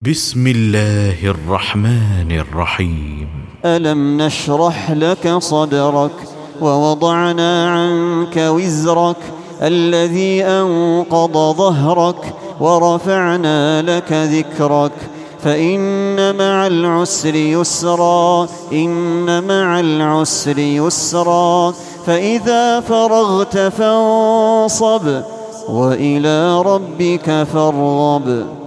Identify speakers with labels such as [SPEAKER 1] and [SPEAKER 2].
[SPEAKER 1] بسم الله الرحمن الرحيم.
[SPEAKER 2] ألم نشرح لك صدرك ووضعنا عنك وزرك الذي أنقض ظهرك ورفعنا لك ذكرك فإن مع العسر يسرا إن مع العسر يسرا فإذا فرغت فانصب وإلى ربك فارغب.